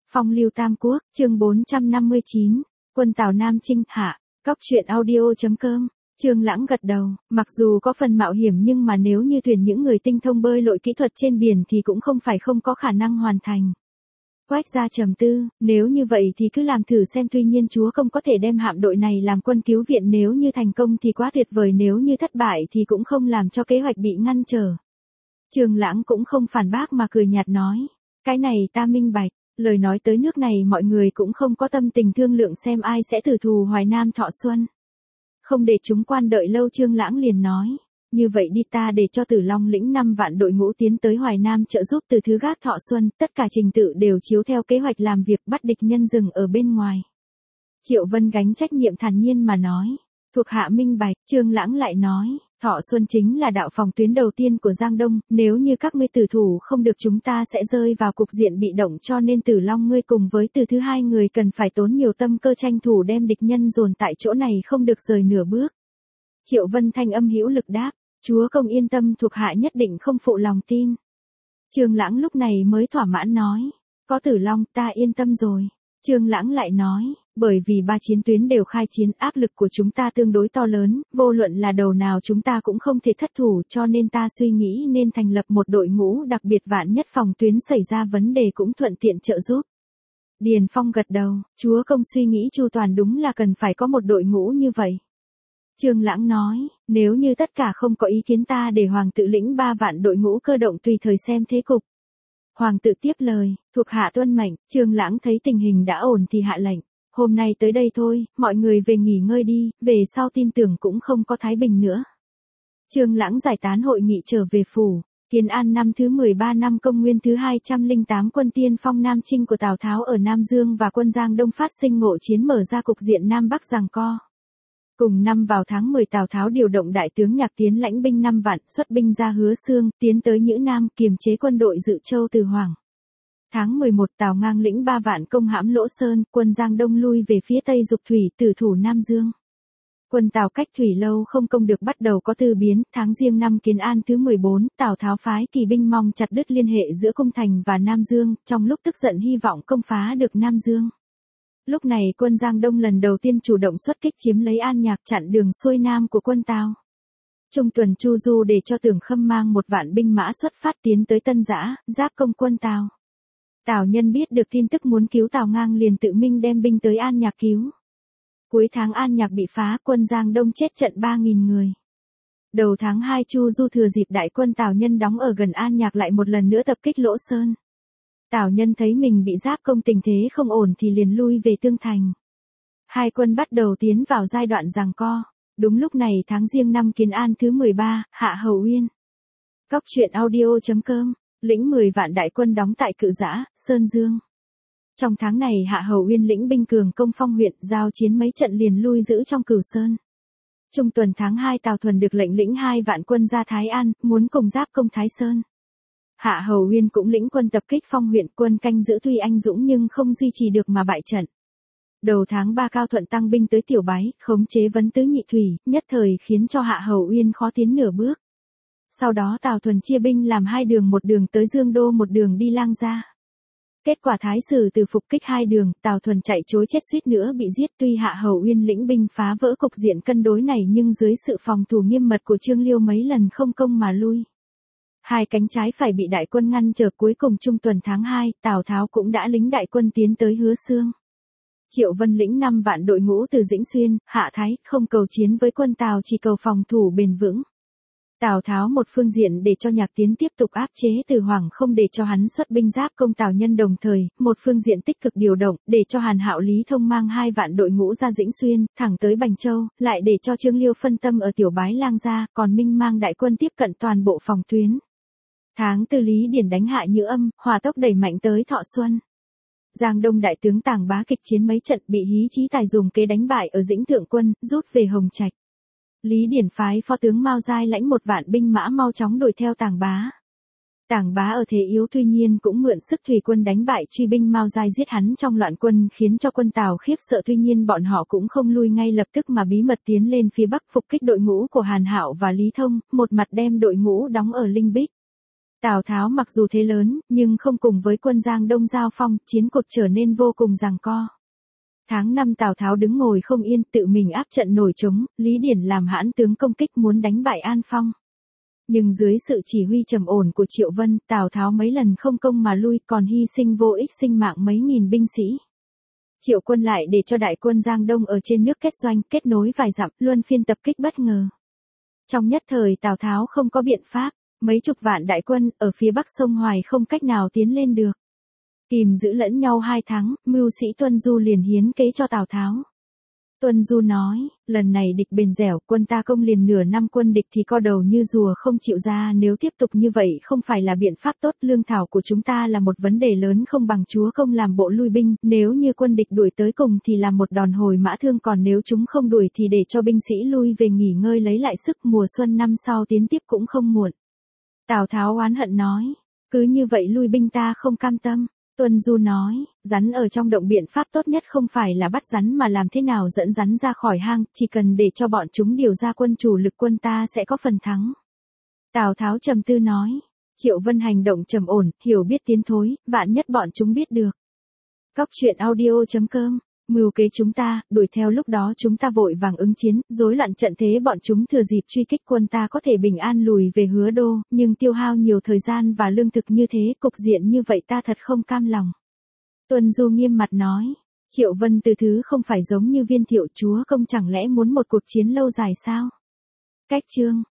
Phong lưu Tam Quốc, chương 459, quân Tào Nam Chinh hạ, Cóc truyện audio.com. Trương Lãng gật đầu, mặc dù có phần mạo hiểm nhưng mà nếu như thuyền những người tinh thông bơi lội kỹ thuật trên biển thì cũng không phải không có khả năng hoàn thành. Quách gia trầm tư, nếu như vậy thì cứ làm thử xem, tuy nhiên chúa công có thể đem hạm đội này làm quân cứu viện, nếu như thành công thì quá tuyệt vời, nếu như thất bại thì cũng không làm cho kế hoạch bị ngăn trở. Trương Lãng cũng không phản bác mà cười nhạt nói, cái này ta minh bạch. Lời nói tới nước này mọi người cũng không có tâm tình thương lượng xem ai sẽ tử thù Hoài Nam Thọ Xuân. Không để chúng quan đợi lâu, Trương Lãng liền nói, như vậy đi, ta để cho Tử Long lĩnh 5 vạn đội ngũ tiến tới Hoài Nam trợ giúp Từ Thứ Gác Thọ Xuân, tất cả trình tự đều chiếu theo kế hoạch làm việc, bắt địch nhân dừng ở bên ngoài. Triệu Vân gánh trách nhiệm thản nhiên mà nói, thuộc hạ minh bạch. Trương Lãng lại nói, Thọ Xuân chính là đạo phòng tuyến đầu tiên của Giang Đông, nếu như các ngươi tử thủ không được chúng ta sẽ rơi vào cục diện bị động, cho nên Tử Long ngươi cùng với Từ Thứ hai người cần phải tốn nhiều tâm cơ tranh thủ đem địch nhân dồn tại chỗ này, không được rời nửa bước. Triệu Vân thanh âm hữu lực đáp, chúa công yên tâm, thuộc hạ nhất định không phụ lòng tin. Trương Lãng lúc này mới thỏa mãn nói, có Tử Long ta yên tâm rồi. Trương Lãng lại nói, bởi vì 3 chiến tuyến đều khai chiến, áp lực của chúng ta tương đối to lớn, vô luận là đầu nào chúng ta cũng không thể thất thủ, cho nên ta suy nghĩ nên thành lập một đội ngũ đặc biệt, vạn nhất phòng tuyến xảy ra vấn đề cũng thuận tiện trợ giúp. Điền Phong gật đầu, chúa công suy nghĩ chu toàn, đúng là cần phải có một đội ngũ như vậy. Trương Lãng nói, nếu như tất cả không có ý kiến, ta để hoàng tự lĩnh 3 vạn đội ngũ cơ động tùy thời xem thế cục. Hoàng tự tiếp lời, thuộc hạ tuân mệnh. Trương Lãng thấy tình hình đã ổn thì hạ lệnh, hôm nay tới đây thôi, mọi người về nghỉ ngơi đi, về sau tin tưởng cũng không có thái bình nữa. Trương Lãng giải tán hội nghị trở về phủ. Kiến An năm thứ 13 năm Công nguyên thứ 208, quân tiên phong Nam Chinh của Tào Tháo ở Nam Dương và quân Giang Đông phát sinh ngộ chiến, mở ra cục diện Nam Bắc giằng co. Cùng năm vào tháng 10, Tào Tháo điều động đại tướng Nhạc Tiến lãnh binh 5 vạn, xuất binh ra Hứa Xương, tiến tới Nhữ Nam, kiềm chế quân đội Dự Châu Từ Hoàng. Tháng 11, Tào Ngang lĩnh 3 vạn công hãm Lỗ Sơn, quân Giang Đông lui về phía Tây Dục Thủy, tử thủ Nam Dương. Quân Tào cách Thủy lâu không công được, bắt đầu có tư biến. Tháng Giêng năm Kiến An thứ 14, Tào Tháo phái kỳ binh mong chặt đứt liên hệ giữa Cung Thành và Nam Dương, trong lúc tức giận hy vọng công phá được Nam Dương. Lúc này quân Giang Đông lần đầu tiên chủ động xuất kích, chiếm lấy An Nhạc, chặn đường xuôi nam của quân Tào. Trung tuần Chu Du để cho Tưởng Khâm mang 1 vạn binh mã xuất phát tiến tới Tân Giã, giáp công quân Tào. Tào Nhân biết được tin tức muốn cứu Tào Ngang liền tự mình đem binh tới An Nhạc cứu. Cuối tháng An Nhạc bị phá, quân Giang Đông chết trận 3.000 người. Đầu tháng 2, Chu Du thừa dịp đại quân Tào Nhân đóng ở gần An Nhạc lại một lần nữa tập kích Lỗ Sơn. Tào Nhân thấy mình bị giáp công, tình thế không ổn thì liền lui về Tương Thành. Hai quân bắt đầu tiến vào giai đoạn giằng co. Đúng lúc này tháng Giêng năm Kiến An thứ 13, Hạ Hầu Uyên. Cóc truyện audio.com, lĩnh 10 vạn đại quân đóng tại Cự Giã, Sơn Dương. Trong tháng này Hạ Hầu Uyên lĩnh binh cường công Phong huyện, giao chiến mấy trận liền lui giữ trong Cửu Sơn. Trung tuần tháng 2, Tào Thuần được lệnh lĩnh 2 vạn quân ra Thái An, muốn cùng giáp công Thái Sơn. Hạ Hầu Uyên cũng lĩnh quân tập kích Phong huyện, quân canh giữ tuy anh dũng nhưng không duy trì được mà bại trận. Đầu tháng 3, Cao Thuận tăng binh tới Tiểu Bái, khống chế Vấn Tứ Nhị Thủy, nhất thời khiến cho Hạ Hầu Uyên khó tiến nửa bước. Sau đó Tào Thuần chia binh làm 2 đường, một đường tới Dương Đô, một đường đi Lang Gia. Kết quả Thái Sử Từ phục kích 2 đường, Tào Thuần chạy chối chết, suýt nữa bị giết. Tuy Hạ Hầu Uyên lĩnh binh phá vỡ cục diện cân đối này nhưng dưới sự phòng thủ nghiêm mật của Trương Liêu mấy lần không công mà lui. Hai cánh trái phải bị đại quân ngăn trở. Cuối cùng trung tuần tháng 2, Tào Tháo cũng đã lĩnh đại quân tiến tới Hứa Xương. Triệu Vân lĩnh 5 vạn đội ngũ từ Dĩnh Xuyên, Hạ Thái, không cầu chiến với quân Tào, chỉ cầu phòng thủ bền vững. Tào Tháo một phương diện để cho Nhạc Tiến tiếp tục áp chế Từ Hoàng, không để cho hắn xuất binh giáp công Tào Nhân, đồng thời, một phương diện tích cực điều động, để cho Hàn Hạo Lý Thông mang 2 vạn đội ngũ ra Dĩnh Xuyên, thẳng tới Bành Châu, lại để cho Trương Liêu phân tâm ở Tiểu Bái Lang Gia, còn Minh mang đại quân tiếp cận toàn bộ phòng tuyến. Tháng 4, Lý Điển đánh hạ Nhữ Âm, hỏa tốc đẩy mạnh tới Thọ Xuân. Giang Đông đại tướng Tàng Bá kịch chiến mấy trận, bị Hí Chí Tài dùng kế đánh bại ở Dĩnh Thượng Quân, rút về Hồng Trạch. Lý Điển phái phó tướng Mao Giai lãnh 1 vạn binh mã mau chóng đuổi theo Tàng Bá. Tàng Bá ở thế yếu, tuy nhiên cũng mượn sức thủy quân đánh bại truy binh Mao Giai, giết hắn trong loạn quân, khiến cho quân Tào khiếp sợ. Tuy nhiên bọn họ cũng không lui ngay lập tức mà bí mật tiến lên phía bắc phục kích đội ngũ của Hàn Hạo và Lý Thông, một mặt đem đội ngũ đóng ở Linh Bích. Tào Tháo mặc dù thế lớn, nhưng không cùng với quân Giang Đông giao phong, chiến cuộc trở nên vô cùng giằng co. Tháng 5 Tào Tháo đứng ngồi không yên, tự mình áp trận nổi trống, Lý Điển làm hãn tướng công kích muốn đánh bại An Phong. Nhưng dưới sự chỉ huy trầm ổn của Triệu Vân, Tào Tháo mấy lần không công mà lui, còn hy sinh vô ích sinh mạng mấy nghìn binh sĩ. Triệu Quân lại để cho đại quân Giang Đông ở trên nước kết doanh, kết nối vài dặm, luân phiên tập kích bất ngờ. Trong nhất thời Tào Tháo không có biện pháp, mấy chục vạn đại quân ở phía bắc sông Hoài không cách nào tiến lên được. Kìm giữ lẫn nhau 2 tháng, mưu sĩ Tuân Du liền hiến kế cho Tào Tháo. Tuân Du nói, lần này địch bền dẻo, quân ta công liền nửa năm quân địch thì co đầu như rùa không chịu ra, nếu tiếp tục như vậy không phải là biện pháp tốt, lương thảo của chúng ta là một vấn đề lớn không bằng chúa công làm bộ lui binh, nếu như quân địch đuổi tới cùng thì làm một đòn hồi mã thương, còn nếu chúng không đuổi thì để cho binh sĩ lui về nghỉ ngơi lấy lại sức, mùa xuân năm sau tiến tiếp cũng không muộn. Tào Tháo oán hận nói, cứ như vậy lui binh ta không cam tâm. Tuân Du nói, rắn ở trong động biện pháp tốt nhất không phải là bắt rắn mà làm thế nào dẫn rắn ra khỏi hang, chỉ cần để cho bọn chúng điều ra quân chủ lực quân ta sẽ có phần thắng. Tào Tháo trầm tư nói, Triệu Vân hành động trầm ổn, hiểu biết tiến thối, vạn nhất bọn chúng biết được. Cóc truyện audio.com, mưu kế chúng ta, đuổi theo lúc đó chúng ta vội vàng ứng chiến, rối loạn trận thế bọn chúng thừa dịp truy kích quân ta có thể bình an lùi về Hứa Đô, nhưng tiêu hao nhiều thời gian và lương thực như thế, cục diện như vậy ta thật không cam lòng. Tuân Du nghiêm mặt nói, Triệu Vân từ thứ không phải giống như Viên Thiệu, chúa công chẳng lẽ muốn một cuộc chiến lâu dài sao? Cách chương